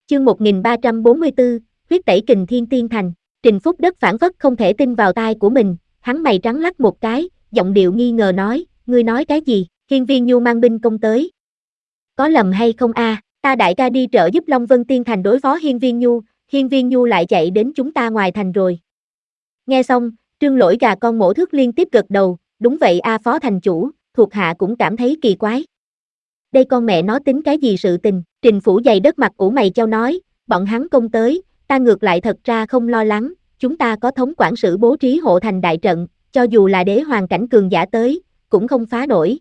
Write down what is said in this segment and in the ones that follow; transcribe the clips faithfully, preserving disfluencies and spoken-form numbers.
Chương một nghìn ba trăm bốn mươi tư, huyết tẩy Kình Thiên Tiên Thành. Trình Phúc Đất phảng phất không thể tin vào tai của mình, hắn mày trắng lắc một cái, giọng điệu nghi ngờ nói, ngươi nói cái gì? Hiên Viên Nhu mang binh công tới. Có lầm hay không a? À? Ta đại ca đi trợ giúp Long Vân Tiên Thành đối phó Hiên Viên Nhu, Hiên Viên Nhu lại chạy đến chúng ta ngoài thành rồi. Nghe xong, Trương Lỗi gà con mổ thước liên tiếp gật đầu, đúng vậy a phó thành chủ, thuộc hạ cũng cảm thấy kỳ quái. Đây con mẹ nó tính cái gì sự tình? Trình Phủ dày đất mặt ủ mày châu nói, bọn hắn công tới, ta ngược lại thật ra không lo lắng, chúng ta có thống quản sử bố trí hộ thành đại trận, cho dù là đế hoàng cảnh cường giả tới, cũng không phá nổi.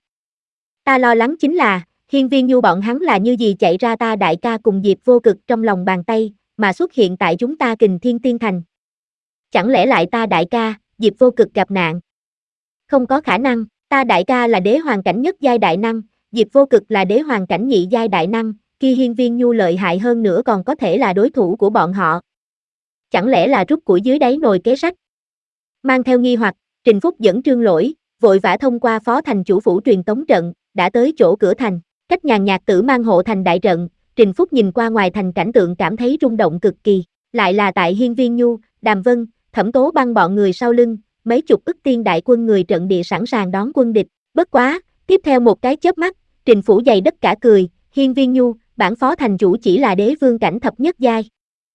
Ta lo lắng chính là, Hiên Viên Nhu bọn hắn là như gì chạy ra ta đại ca cùng Diệp Vô Cực trong lòng bàn tay, mà xuất hiện tại chúng ta Kình Thiên Tiên Thành. Chẳng lẽ lại ta đại ca, Diệp Vô Cực gặp nạn? Không có khả năng, ta đại ca là đế hoàng cảnh nhất giai đại năng, Diệp Vô Cực là đế hoàng cảnh nhị giai đại năng, kia Hiên Viên Nhu lợi hại hơn nữa còn có thể là đối thủ của bọn họ. Chẳng lẽ là rút củi dưới đáy nồi kế sách? Mang theo nghi hoặc, Trình Phúc dẫn Trương Lỗi, vội vã thông qua phó thành chủ phủ truyền tống trận, đã tới chỗ cửa thành, cách nhàn nhạt tử mang hộ thành đại trận, Trình Phúc nhìn qua ngoài thành cảnh tượng cảm thấy rung động cực kỳ, lại là tại Hiên Viên Nhu, Đàm Vân, Thẩm Tố Băng bọn người sau lưng, mấy chục ức tiên đại quân người trận địa sẵn sàng đón quân địch, bất quá, tiếp theo một cái chớp mắt, Trình Phủ dày đất cả cười, Hiên Viên Nhu, bản phó thành chủ chỉ là đế vương cảnh thập nhất giai.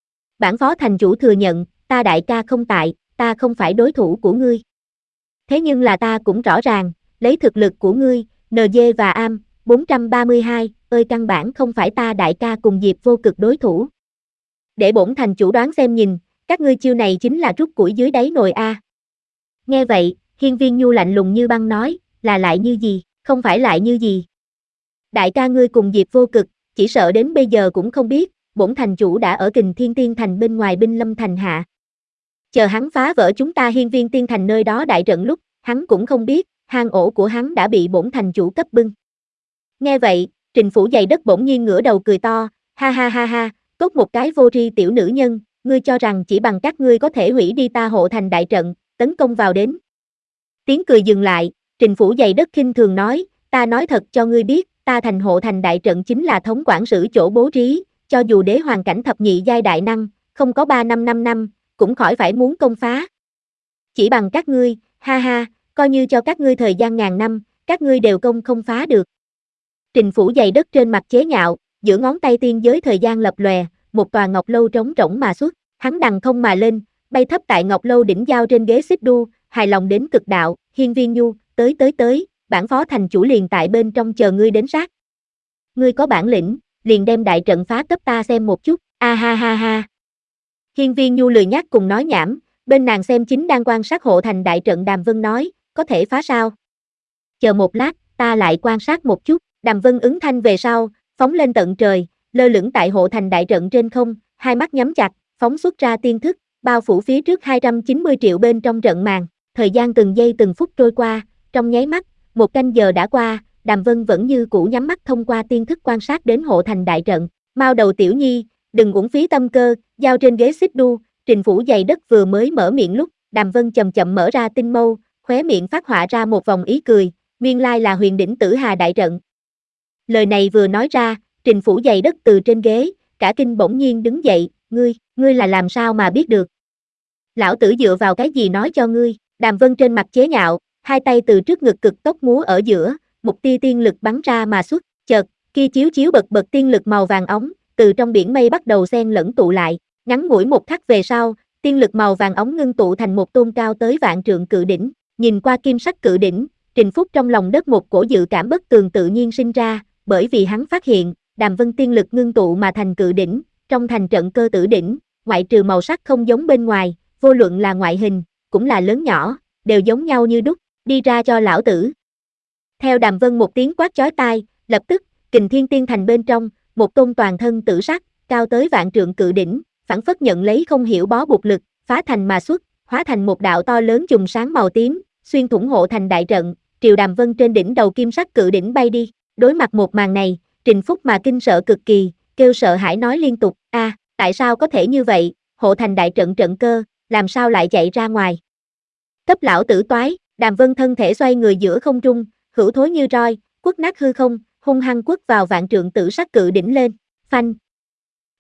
Bản phó thành chủ thừa nhận, ta đại ca không tại, ta không phải đối thủ của ngươi. Thế nhưng là ta cũng rõ ràng, lấy thực lực của ngươi, en giê và Am, bốn trăm ba mươi hai, ơi căn bản không phải ta đại ca cùng Diệp Vô Cực đối thủ. Để bổn thành chủ đoán xem nhìn, các ngươi chiêu này chính là rút củi dưới đáy nồi a. Nghe vậy, Hiên Viên Nhu lạnh lùng như băng nói, là lại như gì, không phải lại như gì. Đại ca ngươi cùng Diệp Vô Cực, chỉ sợ đến bây giờ cũng không biết, bổn thành chủ đã ở Kình Thiên Tiên Thành bên ngoài binh lâm thành hạ. Chờ hắn phá vỡ chúng ta Hiên Viên Tiên Thành nơi đó đại trận lúc, hắn cũng không biết, hang ổ của hắn đã bị bổn thành chủ cấp bưng. Nghe vậy, Trình Phủ dày đất bỗng nhiên ngửa đầu cười to, ha ha ha ha, tốt một cái vô tri tiểu nữ nhân, ngươi cho rằng chỉ bằng các ngươi có thể hủy đi ta hộ thành đại trận, tấn công vào đến. Tiếng cười dừng lại, Trình Phủ dày đất khinh thường nói, ta nói thật cho ngươi biết, ta thành hộ thành đại trận chính là thống quản sử chỗ bố trí, cho dù đế hoàng cảnh thập nhị giai đại năng, không có ba năm năm năm, cũng khỏi phải muốn công phá. Chỉ bằng các ngươi, ha ha, coi như cho các ngươi thời gian ngàn năm, các ngươi đều công không phá được. Trình Phủ dày đất trên mặt chế nhạo, giữa ngón tay tiên giới thời gian lập lòe, một tòa ngọc lâu trống rỗng mà xuất, hắn đằng không mà lên, bay thấp tại ngọc lâu đỉnh giao trên ghế xích đu, hài lòng đến cực đạo, Hiên Viên Nhu, tới tới tới, bản phó thành chủ liền tại bên trong chờ ngươi đến sát. Ngươi có bản lĩnh, liền đem đại trận phá cấp ta xem một chút, a ha ha ha. Hiên Viên Nhu lười nhắc cùng nói nhảm, bên nàng xem chính đang quan sát hộ thành đại trận Đàm Vân nói, có thể phá sao? Chờ một lát, ta lại quan sát một chút, Đàm Vân ứng thanh về sau, phóng lên tận trời, lơ lửng tại hộ thành đại trận trên không, hai mắt nhắm chặt, phóng xuất ra tiên thức, bao phủ phía trước hai trăm chín mươi triệu bên trong trận màn, thời gian từng giây từng phút trôi qua, trong nháy mắt, một canh giờ đã qua, Đàm Vân vẫn như cũ nhắm mắt thông qua tiên thức quan sát đến hộ thành đại trận, Mao đầu tiểu nhi, đừng uổng phí tâm cơ, giao trên ghế xích đu, Trình Phủ dày đất vừa mới mở miệng lúc, Đàm Vân chậm chậm mở ra tinh mâu, khóe miệng phát họa ra một vòng ý cười, nguyên lai là huyền đỉnh tử hà đại trận. Lời này vừa nói ra, Trình Phủ dày đất từ trên ghế, cả kinh bỗng nhiên đứng dậy, ngươi, ngươi là làm sao mà biết được? Lão tử dựa vào cái gì nói cho ngươi? Đàm Vân trên mặt chế nhạo, hai tay từ trước ngực cực tốc múa ở giữa, một tia tiên lực bắn ra mà xuất, chợt, kia chiếu chiếu bật bật tiên lực màu vàng óng, từ trong biển mây bắt đầu xen lẫn tụ lại, ngắn ngủi một khắc về sau, tiên lực màu vàng óng ngưng tụ thành một tôn cao tới vạn trượng cự đỉnh, nhìn qua kim sắc cự đỉnh, Trình Phúc trong lòng đất một cổ dự cảm bất tường tự nhiên sinh ra, bởi vì hắn phát hiện, Đàm Vân tiên lực ngưng tụ mà thành cự đỉnh, trong thành trận cơ tử đỉnh, ngoại trừ màu sắc không giống bên ngoài, vô luận là ngoại hình, cũng là lớn nhỏ, đều giống nhau như đúc, đi ra cho lão tử. Theo Đàm Vân một tiếng quát chói tai, lập tức, Kình Thiên Tiên Thành bên trong, một tôn toàn thân tử sắc, cao tới vạn trượng cự đỉnh, phảng phất nhận lấy không hiểu bó buộc lực, phá thành mà xuất, hóa thành một đạo to lớn chùm sáng màu tím, xuyên thủng hộ thành đại trận, triều Đàm Vân trên đỉnh đầu kim sắc cự đỉnh bay đi. Đối mặt một màn này, Trình Phúc mà kinh sợ cực kỳ, kêu sợ hãi nói liên tục, a, tại sao có thể như vậy, hộ thành đại trận trận cơ, làm sao lại chạy ra ngoài? Cấp lão tử toái, Đàm Vân thân thể xoay người giữa không trung, hữu thối như roi, quất nát hư không, hung hăng quất vào vạn trượng tử sắc cự đỉnh lên, phanh.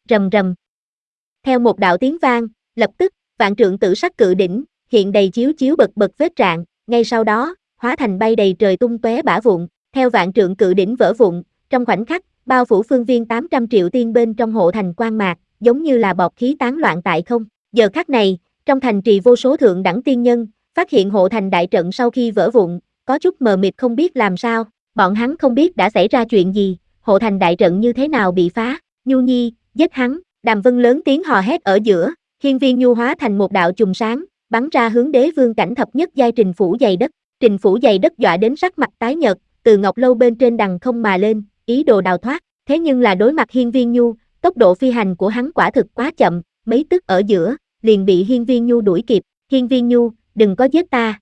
rầm rầm. Theo một đạo tiếng vang, lập tức, vạn trượng tử sắc cự đỉnh, hiện đầy chiếu chiếu bật bật vết rạn, ngay sau đó, hóa thành bay đầy trời tung tóe bã vụn, theo vạn trượng cự đỉnh vỡ vụn, trong khoảnh khắc, bao phủ phương viên tám trăm triệu tiên bên trong hộ thành quang mạc, giống như là bọt khí tán loạn tại không. Giờ khắc này, trong thành trì vô số thượng đẳng tiên nhân, phát hiện hộ thành đại trận sau khi vỡ vụn, có chút mờ mịt không biết làm sao, bọn hắn không biết đã xảy ra chuyện gì, hộ thành đại trận như thế nào bị phá, Nhu Nhi, giết hắn, Đàm Vân lớn tiếng hò hét ở giữa, hiên viên nhu hóa thành một đạo chùm sáng, bắn ra hướng đế vương cảnh thập nhất giai Trình Phủ dày đất, Trình Phủ dày đất dọa đến sắc mặt tái nhợt, từ ngọc lâu bên trên đằng không mà lên, ý đồ đào thoát, thế nhưng là đối mặt hiên viên nhu, tốc độ phi hành của hắn quả thực quá chậm, mấy tức ở giữa, liền bị hiên viên nhu đuổi kịp, hiên viên nhu, đừng có giết ta.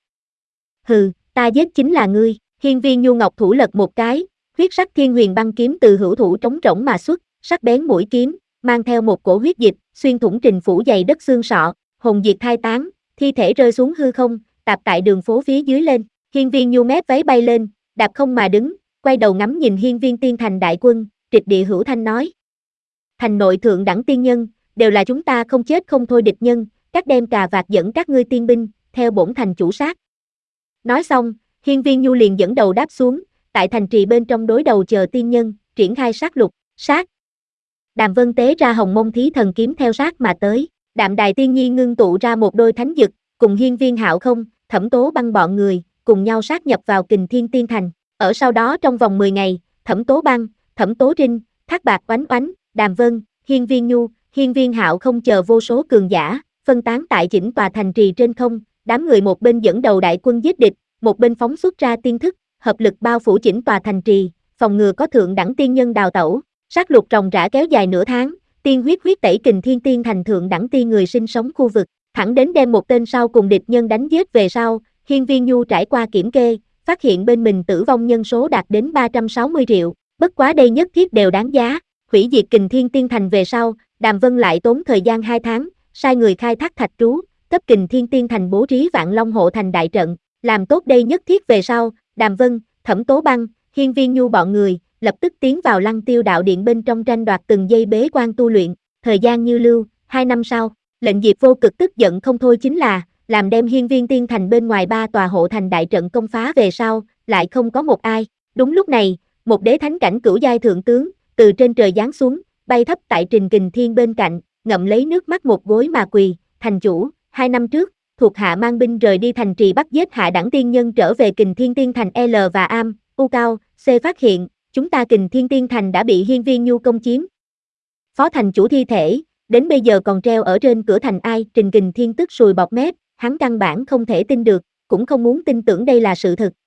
Hừ, ta giết chính là ngươi, hiên viên nhu ngọc thủ lật một cái, huyết sắc thiên huyền băng kiếm từ hữu thủ trống rỗng mà xuất, sắc bén mũi kiếm, mang theo một cổ huyết dịch, xuyên thủng Trình Phủ dày đất xương sọ, hồn diệt thai tán, thi thể rơi xuống hư không, tạp tại đường phố phía dưới lên, hiên viên nhu mép váy bay lên, đạp không mà đứng, quay đầu ngắm nhìn hiên viên tiên thành đại quân, trịch địa hữu thanh nói. Thành nội thượng đẳng tiên nhân, đều là chúng ta không chết không thôi địch nhân, các đem cà vạt dẫn các ngươi tiên binh, theo bổn thành chủ sát. Nói xong, hiên viên nhu liền dẫn đầu đáp xuống, tại thành trì bên trong đối đầu chờ tiên nhân, triển khai sát lục, sát. Đàm Vân tế ra hồng mông thí thần kiếm theo sát mà tới, Đạm Đài tiên nhi ngưng tụ ra một đôi thánh dực, cùng hiên viên hạo không, Thẩm Tố Băng bọn người, cùng nhau sát nhập vào Kình Thiên Tiên Thành. Ở sau đó trong vòng mười ngày, Thẩm Tố Băng, Thẩm Tố Trinh, Thác Bạc Oánh Oánh, Đàm Vân, Hiên Viên Nhu, Hiên Viên Hạo không chờ vô số cường giả, phân tán tại chỉnh tòa thành trì trên không, đám người một bên dẫn đầu đại quân giết địch, một bên phóng xuất ra tiên thức, hợp lực bao phủ chỉnh tòa thành trì, phòng ngừa có thượng đẳng tiên nhân đào tẩu. Sát lục ròng rã kéo dài nửa tháng, tiên huyết huyết tẩy Kình Thiên Tiên thành thượng đẳng tiên người sinh sống khu vực, thẳng đến đem một tên sau cùng địch nhân đánh giết về sau, Hiên Viên Nhu trải qua kiểm kê, phát hiện bên mình tử vong nhân số đạt đến ba trăm sáu mươi triệu, bất quá đây nhất thiết đều đáng giá. Hủy diệt Kình Thiên Tiên thành về sau, Đàm Vân lại tốn thời gian hai tháng, sai người khai thác thạch trú, cấp Kình Thiên Tiên thành bố trí Vạn Long hộ thành đại trận, làm tốt đây nhất thiết về sau, Đàm Vân, Thẩm Tố Băng, Hiên Viên Nhu bọn người lập tức tiến vào Lăng Tiêu đạo điện bên trong tranh đoạt từng giây bế quan tu luyện, thời gian như lưu, hai năm sau, lệnh Diệp Vô Cực tức giận không thôi chính là, làm đem Hiên Viên Tiên thành bên ngoài ba tòa hộ thành đại trận công phá về sau, lại không có một ai. Đúng lúc này, một đế thánh cảnh cửu giai thượng tướng, từ trên trời giáng xuống, bay thấp tại Trình Kình Thiên bên cạnh, ngậm lấy nước mắt một gối mà quỳ, thành chủ, hai năm trước, thuộc hạ mang binh rời đi thành trì bắt giết hạ đẳng tiên nhân trở về Kình Thiên Tiên thành L và Am, U Cao, C phát hiện, chúng ta Kình Thiên Tiên thành đã bị Hiên Viên Nhu công chiếm. Phó thành chủ thi thể, đến bây giờ còn treo ở trên cửa thành ai, Trình Kình Thiên tức sùi bọt mép, hắn căn bản không thể tin được, cũng không muốn tin tưởng đây là sự thực,